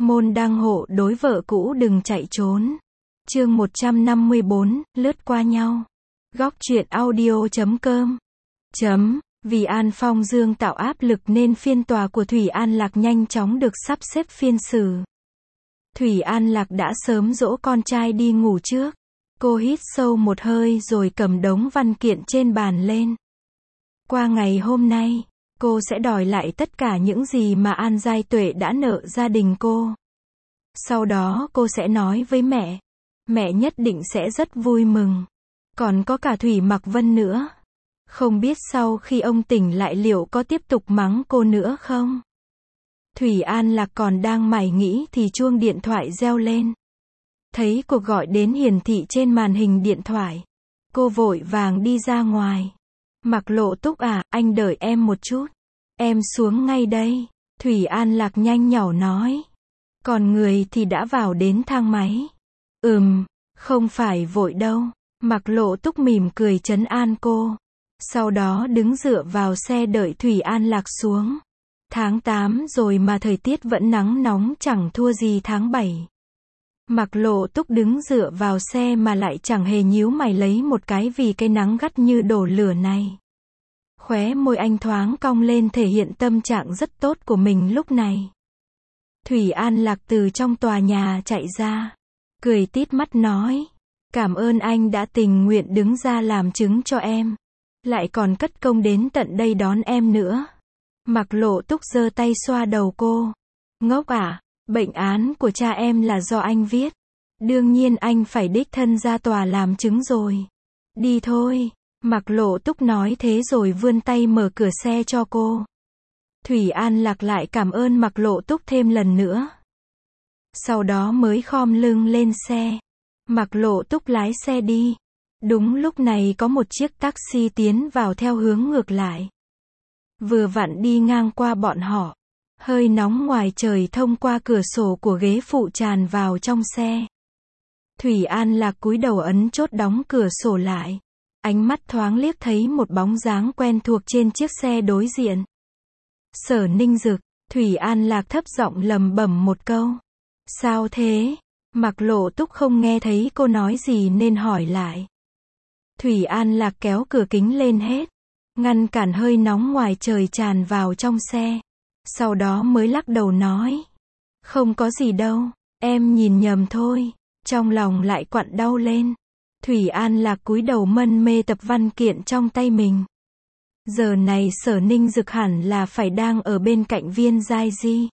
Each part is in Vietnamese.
Môn đăng hộ đối vợ cũ đừng chạy trốn. Chương 154, lướt qua nhau. Góc truyện audio.com. Vì An Phong Dương tạo áp lực nên phiên tòa của Thủy An Lạc nhanh chóng được sắp xếp phiên xử. Thủy An Lạc đã sớm dỗ con trai đi ngủ trước. Cô hít sâu một hơi rồi cầm đống văn kiện trên bàn lên. Qua ngày hôm nay, cô sẽ đòi lại tất cả những gì mà An Giai Tuệ đã nợ gia đình cô. Sau đó cô sẽ nói với mẹ. Mẹ nhất định sẽ rất vui mừng. Còn có cả Thủy Mặc Vân nữa. Không biết sau khi ông tỉnh lại liệu có tiếp tục mắng cô nữa không? Thủy An Lạc còn đang mải nghĩ thì chuông điện thoại reo lên. Thấy cuộc gọi đến hiển thị trên màn hình điện thoại. Cô vội vàng đi ra ngoài. Mặc Lộ Túc à, anh đợi em một chút. Em xuống ngay đây. Thủy An Lạc nhanh nhỏ nói. Còn người thì đã vào đến thang máy. Không phải vội đâu. Mặc Lộ Túc mỉm cười trấn an cô. Sau đó đứng dựa vào xe đợi Thủy An Lạc xuống. Tháng 8 rồi mà thời tiết vẫn nắng nóng chẳng thua gì tháng 7. Mặc Lộ Túc đứng dựa vào xe mà lại chẳng hề nhíu mày lấy một cái vì cái nắng gắt như đổ lửa này. Khóe môi anh thoáng cong lên thể hiện tâm trạng rất tốt của mình lúc này. Thủy An Lạc từ trong tòa nhà chạy ra. Cười tít mắt nói. Cảm ơn anh đã tình nguyện đứng ra làm chứng cho em. Lại còn cất công đến tận đây đón em nữa. Mặc Lộ Túc giơ tay xoa đầu cô. Ngốc à, bệnh án của cha em là do anh viết. Đương nhiên anh phải đích thân ra tòa làm chứng rồi. Đi thôi. Mặc Lộ Túc nói thế rồi vươn tay mở cửa xe cho cô. Thủy An Lạc lại cảm ơn Mặc Lộ Túc thêm lần nữa. Sau đó mới khom lưng lên xe. Mặc Lộ Túc lái xe đi. Đúng lúc này có một chiếc taxi tiến vào theo hướng ngược lại. Vừa vặn đi ngang qua bọn họ. Hơi nóng ngoài trời thông qua cửa sổ của ghế phụ tràn vào trong xe. Thủy An Lạc cúi đầu ấn chốt đóng cửa sổ lại. Ánh mắt thoáng liếc thấy một bóng dáng quen thuộc trên chiếc xe đối diện. Sở Ninh Dực. Thủy An Lạc thấp giọng lẩm bẩm một câu. Sao thế? Mặc Lộ Túc không nghe thấy cô nói gì nên hỏi lại. Thủy An Lạc kéo cửa kính lên hết. Ngăn cản hơi nóng ngoài trời tràn vào trong xe. Sau đó mới lắc đầu nói. Không có gì đâu, em nhìn nhầm thôi. Trong lòng lại quặn đau lên. Thủy An Lạc cúi đầu mân mê tập văn kiện trong tay mình. Giờ này Sở Ninh Dực hẳn là phải đang ở bên cạnh Viên Giai Di.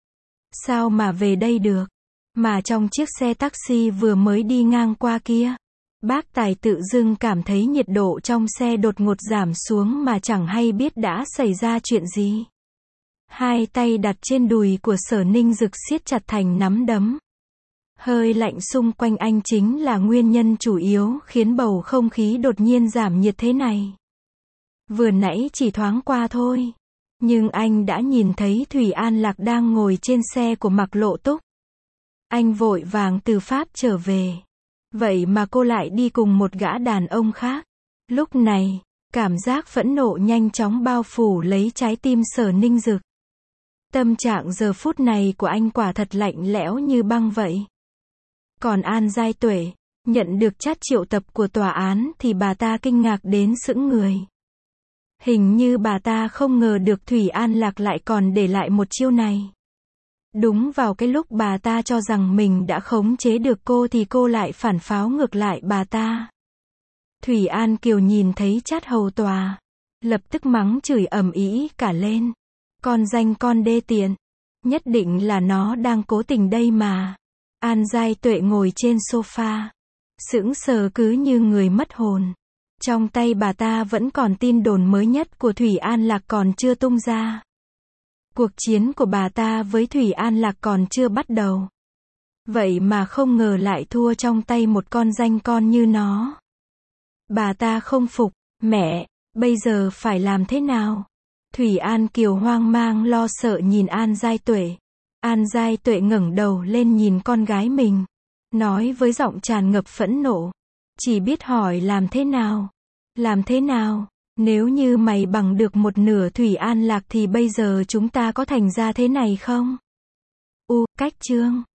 Sao mà về đây được? Mà trong chiếc xe taxi vừa mới đi ngang qua kia. Bác Tài tự dưng cảm thấy nhiệt độ trong xe đột ngột giảm xuống mà chẳng hay biết đã xảy ra chuyện gì. Hai tay đặt trên đùi của Sở Ninh Dực siết chặt thành nắm đấm. Hơi lạnh xung quanh anh chính là nguyên nhân chủ yếu khiến bầu không khí đột nhiên giảm nhiệt thế này. Vừa nãy chỉ thoáng qua thôi. Nhưng anh đã nhìn thấy Thủy An Lạc đang ngồi trên xe của Mặc Lộ Túc. Anh vội vàng từ Pháp trở về. Vậy mà cô lại đi cùng một gã đàn ông khác. Lúc này, cảm giác phẫn nộ nhanh chóng bao phủ lấy trái tim Sở Ninh Dực. Tâm trạng giờ phút này của anh quả thật lạnh lẽo như băng vậy. Còn An Giai Tuệ, nhận được chat triệu tập của tòa án thì bà ta kinh ngạc đến sững người. Hình như bà ta không ngờ được Thủy An Lạc lại còn để lại một chiêu này. Đúng vào cái lúc bà ta cho rằng mình đã khống chế được cô thì cô lại phản pháo ngược lại bà ta. Thủy An Kiều nhìn thấy chat hầu tòa. Lập tức mắng chửi ầm ĩ cả lên. Con danh con đê tiện. Nhất định là nó đang cố tình đây mà. An Giai Tuệ ngồi trên sofa. Sững sờ cứ như người mất hồn. Trong tay bà ta vẫn còn tin đồn mới nhất của Thủy An Lạc còn chưa tung ra. Cuộc chiến của bà ta với Thủy An Lạc còn chưa bắt đầu. Vậy mà không ngờ lại thua trong tay một con danh con như nó. Bà ta không phục. Mẹ, bây giờ phải làm thế nào? Thủy An Kiều hoang mang lo sợ nhìn An Giai Tuệ. An Giai Tuệ ngẩng đầu lên nhìn con gái mình. Nói với giọng tràn ngập phẫn nộ. Chỉ biết hỏi làm thế nào? Làm thế nào? Nếu như mày bằng được một nửa Thủy An Lạc thì bây giờ chúng ta có thành ra thế này không? Cách chương